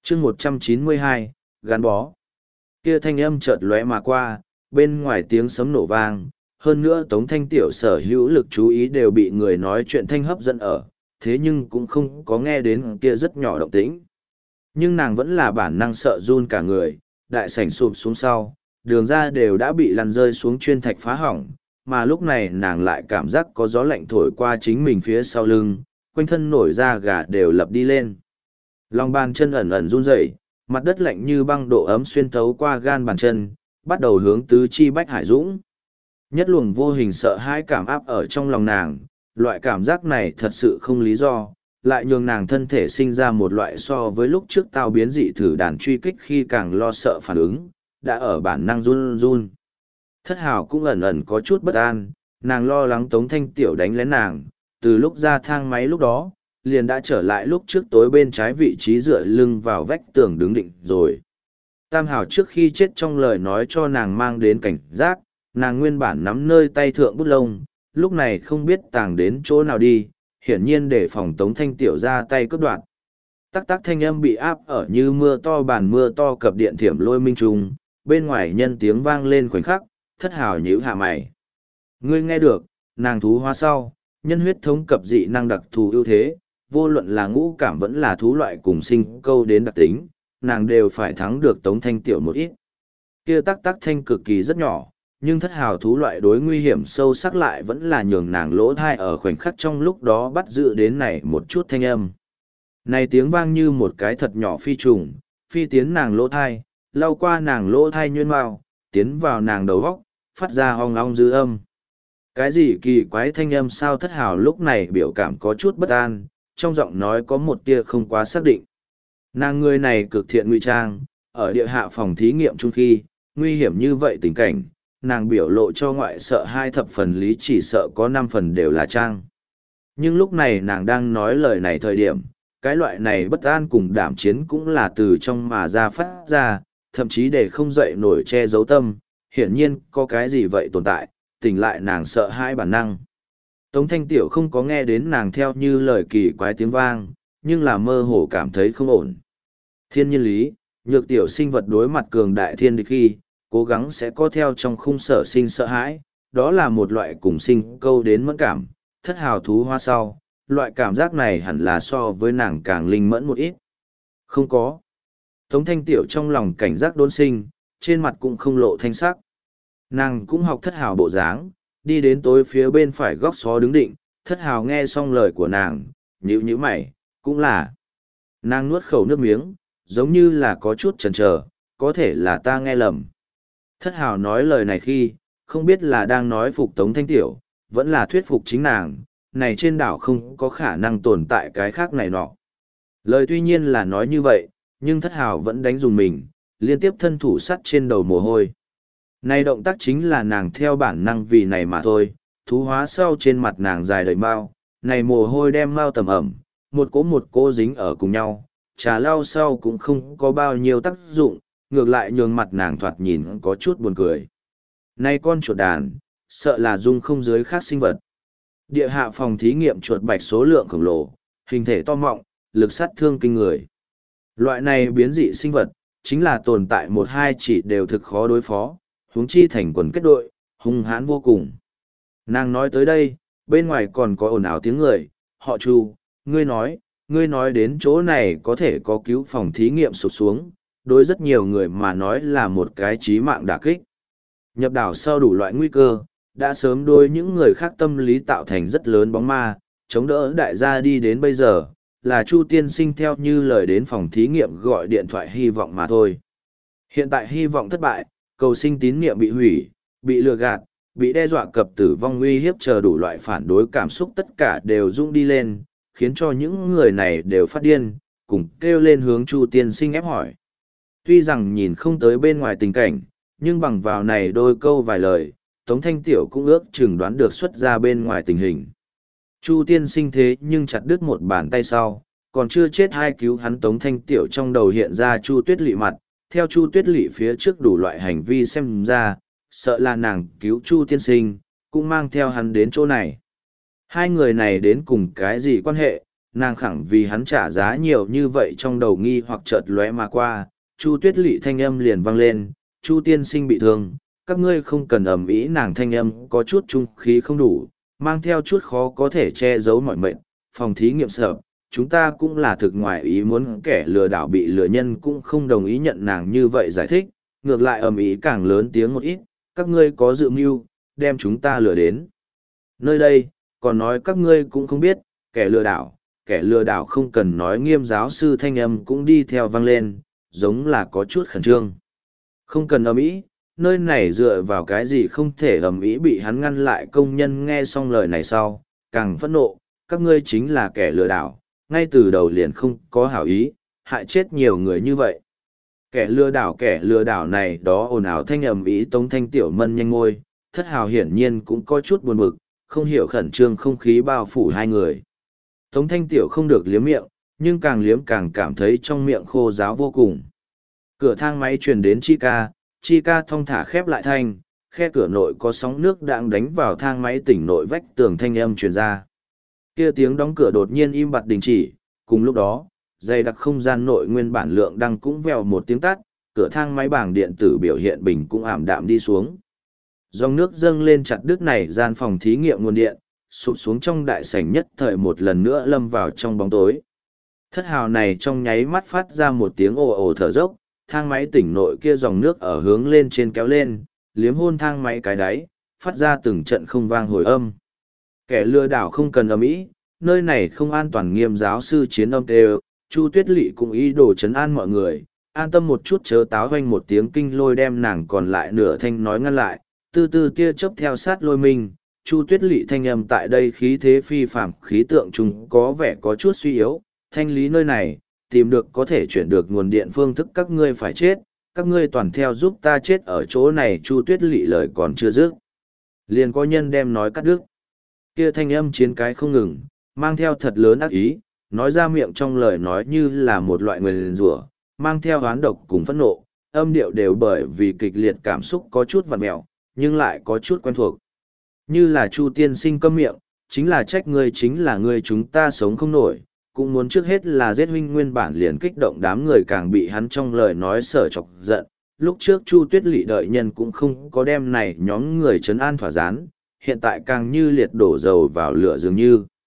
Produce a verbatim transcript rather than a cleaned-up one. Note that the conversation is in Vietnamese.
chương một trăm chín mươi hai, gắn bó. Kia thanh âm chợt lóe mà qua, bên ngoài tiếng sấm nổ vang, hơn nữa Tống Thanh Tiểu sở hữu lực chú ý đều bị người nói chuyện thanh hấp dẫn ở, thế nhưng cũng không có nghe đến kia rất nhỏ động tĩnh. Nhưng nàng vẫn là bản năng sợ run cả người, đại sảnh sụp xuống sau, đường ra đều đã bị lăn rơi xuống chuyên thạch phá hỏng, mà lúc này nàng lại cảm giác có gió lạnh thổi qua chính mình phía sau lưng, quanh thân nổi da gà đều lập đi lên. Lòng bàn chân ẩn ẩn run rẩy, mặt đất lạnh như băng độ ấm xuyên thấu qua gan bàn chân, bắt đầu hướng tứ chi bách hải dũng. Nhất luồng vô hình sợ hãi cảm áp ở trong lòng nàng, loại cảm giác này thật sự không lý do, lại nhường nàng thân thể sinh ra một loại so với lúc trước tao biến dị thử đàn truy kích khi càng lo sợ phản ứng, đã ở bản năng run run. Thất hào cũng ẩn ẩn có chút bất an, nàng lo lắng Tống Thanh Tiểu đánh lén nàng, từ lúc ra thang máy lúc đó, liền đã trở lại lúc trước tối bên trái vị trí dựa lưng vào vách tường đứng định rồi. Tam hào trước khi chết trong lời nói cho nàng mang đến cảnh giác, nàng nguyên bản nắm nơi tay thượng bút lông, lúc này không biết tàng đến chỗ nào đi, hiển nhiên để phòng Tống Thanh Tiểu ra tay cướp đoạt. Tắc tắc thanh âm bị áp ở như mưa to bàn mưa to cập điện thiểm lôi minh trùng, bên ngoài nhân tiếng vang lên khoảnh khắc, thất hào nhíu hạ mày. Ngươi nghe được, nàng thú hóa sau, nhân huyết thống cập dị năng đặc thù ưu thế, vô luận là ngũ cảm vẫn là thú loại cùng sinh câu đến đặc tính, nàng đều phải thắng được Tống Thanh Tiểu một ít. Kia tắc tắc thanh cực kỳ rất nhỏ, nhưng thất hào thú loại đối nguy hiểm sâu sắc lại vẫn là nhường nàng lỗ thai ở khoảnh khắc trong lúc đó bắt giữ đến này một chút thanh âm. Này tiếng vang như một cái thật nhỏ phi trùng, phi tiến nàng lỗ thai, lao qua nàng lỗ thai nhuyễn mao, tiến vào nàng đầu góc, phát ra hong ong dư âm. Cái gì kỳ quái thanh âm sao? Thất hào lúc này biểu cảm có chút bất an, trong giọng nói có một tia không quá xác định. Nàng người này cực thiện ngụy trang, ở địa hạ phòng thí nghiệm chung khi, nguy hiểm như vậy tình cảnh, nàng biểu lộ cho ngoại sợ hai thập phần lý chỉ sợ có năm phần đều là trang. Nhưng lúc này nàng đang nói lời này thời điểm, cái loại này bất an cùng đảm chiến cũng là từ trong mà ra phát ra, thậm chí để không dậy nổi che giấu tâm, hiển nhiên có cái gì vậy tồn tại, tỉnh lại nàng sợ hai bản năng. Tống Thanh Tiểu không có nghe đến nàng theo như lời kỳ quái tiếng vang, nhưng là mơ hồ cảm thấy không ổn. Thiên nhiên lý, nhược tiểu sinh vật đối mặt cường đại thiên địch khi, cố gắng sẽ có theo trong khung sở sinh sợ hãi, đó là một loại cùng sinh câu đến mẫn cảm, thất hào thú hoa sau, loại cảm giác này hẳn là so với nàng càng linh mẫn một ít. Không có. Tống Thanh Tiểu trong lòng cảnh giác đốn sinh, trên mặt cũng không lộ thanh sắc. Nàng cũng học thất hào bộ dáng, đi đến tối phía bên phải góc xó đứng định, thất hào nghe xong lời của nàng, nhíu nhíu mày, cũng là. Nàng nuốt khẩu nước miếng, giống như là có chút chần chờ, có thể là ta nghe lầm. Thất hào nói lời này khi, không biết là đang nói phục Tống Thanh Tiểu, vẫn là thuyết phục chính nàng, này trên đảo không có khả năng tồn tại cái khác này nọ. Lời tuy nhiên là nói như vậy, nhưng thất hào vẫn đánh dùng mình, liên tiếp thân thủ sắt trên đầu mồ hôi. Này động tác chính là nàng theo bản năng vì này mà thôi, thú hóa sau trên mặt nàng dài đầy mao, này mồ hôi đem mao tầm ẩm, một cỗ một cỗ dính ở cùng nhau, trà lau sau cũng không có bao nhiêu tác dụng, ngược lại nhường mặt nàng thoạt nhìn có chút buồn cười. Này con chuột đàn, sợ là dung không dưới khác sinh vật. Địa hạ phòng thí nghiệm chuột bạch số lượng khổng lồ, hình thể to mọng, lực sát thương kinh người. Loại này biến dị sinh vật, chính là tồn tại một hai chỉ đều thực khó đối phó, huống chi thành quần kết đội, hung hãn vô cùng. Nàng nói tới đây, bên ngoài còn có ồn ào tiếng người, họ Chu, ngươi nói, ngươi nói đến chỗ này có thể có cứu phòng thí nghiệm sụp xuống, đối rất nhiều người mà nói là một cái chí mạng đả kích. Nhập đảo sau đủ loại nguy cơ, đã sớm đối những người khác tâm lý tạo thành rất lớn bóng ma, chống đỡ đại gia đi đến bây giờ, là Chu tiên sinh theo như lời đến phòng thí nghiệm gọi điện thoại hy vọng mà thôi. Hiện tại hy vọng thất bại, cầu sinh tín niệm bị hủy, bị lừa gạt, bị đe dọa cập tử vong nguy hiếp chờ đủ loại phản đối cảm xúc tất cả đều rung đi lên, khiến cho những người này đều phát điên, cùng kêu lên hướng Chu tiên sinh ép hỏi. Tuy rằng nhìn không tới bên ngoài tình cảnh, nhưng bằng vào này đôi câu vài lời, Tống Thanh Tiểu cũng ước chừng đoán được xuất ra bên ngoài tình hình. Chu tiên sinh thế nhưng chặt đứt một bàn tay sau, còn chưa chết hai cứu hắn Tống Thanh Tiểu trong đầu hiện ra Chu Tuyết Lị mặt, theo Chu Tuyết Lị phía trước đủ loại hành vi xem ra, sợ là nàng cứu Chu tiên sinh, cũng mang theo hắn đến chỗ này. Hai người này đến cùng cái gì quan hệ, nàng khẳng vì hắn trả giá nhiều như vậy trong đầu nghi hoặc chợt lóe mà qua, Chu Tuyết Lị thanh âm liền vang lên, Chu tiên sinh bị thương, các ngươi không cần ầm ĩ. Nàng thanh âm có chút trung khí không đủ, mang theo chút khó có thể che giấu mọi mệnh, phòng thí nghiệm sợ, chúng ta cũng là thực ngoại ý muốn kẻ lừa đảo bị lừa nhân cũng không đồng ý nhận nàng như vậy giải thích, ngược lại ầm ĩ càng lớn tiếng một ít, các ngươi có dự mưu, đem chúng ta lừa đến nơi đây, còn nói các ngươi cũng không biết, kẻ lừa đảo, kẻ lừa đảo không cần nói. Nghiêm giáo sư thanh âm cũng đi theo vang lên, giống là có chút khẩn trương. Không cần ầm ĩ, nơi này dựa vào cái gì không thể ầm ĩ. Bị hắn ngăn lại công nhân nghe xong lời này sau, càng phẫn nộ, các ngươi chính là kẻ lừa đảo, ngay từ đầu liền không có hảo ý, hại chết nhiều người như vậy. Kẻ lừa đảo kẻ lừa đảo này đó ồn ào thanh ầm ĩ. Tống Thanh Tiểu Mân nhanh ngôi, Thất Hào hiển nhiên cũng có chút buồn bực, không hiểu khẩn trương không khí bao phủ hai người. Tống Thanh Tiểu không được liếm miệng, nhưng càng liếm càng cảm thấy trong miệng khô ráo vô cùng. Cửa thang máy truyền đến Chi Ca, Chi Ca thong thả khép lại thanh, khe cửa nội có sóng nước đang đánh vào thang máy tỉnh nội vách tường thanh âm truyền ra. Kia tiếng đóng cửa đột nhiên im bặt đình chỉ, cùng lúc đó, dày đặc không gian nội nguyên bản lượng đăng cũng vèo một tiếng tắt, cửa thang máy bảng điện tử biểu hiện bình cũng ảm đạm đi xuống. Dòng nước dâng lên chặt đứt này gian phòng thí nghiệm nguồn điện, sụp xuống trong đại sảnh nhất thời một lần nữa lâm vào trong bóng tối. Thất Hào này trong nháy mắt phát ra một tiếng ồ ồ thở dốc, thang máy tỉnh nội kia dòng nước ở hướng lên trên kéo lên, liếm hôn thang máy cái đáy, phát ra từng trận không vang hồi âm. Kẻ lừa đảo không cần ầm ĩ, nơi này không an toàn. Nghiêm giáo sư chiến âm đều, Chu Tuyết Lị cũng ý đồ trấn an mọi người, an tâm một chút chớ táo hoanh một tiếng kinh lôi đem nàng còn lại nửa thanh nói ngăn lại, từ từ tia chớp theo sát lôi mình. Chu Tuyết Lị thanh âm tại đây khí thế phi phàm, khí tượng chúng có vẻ có chút suy yếu, thanh lý nơi này, tìm được có thể chuyển được nguồn điện phương thức, các ngươi phải chết, các ngươi toàn theo giúp ta chết ở chỗ này. Chu Tuyết Lị lời còn chưa dứt, liền có nhân đem nói cắt đứt. Kia thanh âm chiến cái không ngừng, mang theo thật lớn ác ý, nói ra miệng trong lời nói như là một loại nguyền rủa, mang theo oán độc cùng phẫn nộ, âm điệu đều bởi vì kịch liệt cảm xúc có chút vặn mẹo, nhưng lại có chút quen thuộc. Như là Chu tiên sinh câm miệng, chính là trách ngươi, chính là ngươi, chúng ta sống không nổi, cũng muốn trước hết là giết huynh. Nguyên bản liền kích động đám người càng bị hắn trong lời nói sở chọc giận. Lúc trước Chu Tuyết Lị đợi nhân cũng không có đem này nhóm người trấn an thỏa gián, hiện tại càng như liệt đổ dầu vào lửa dường như.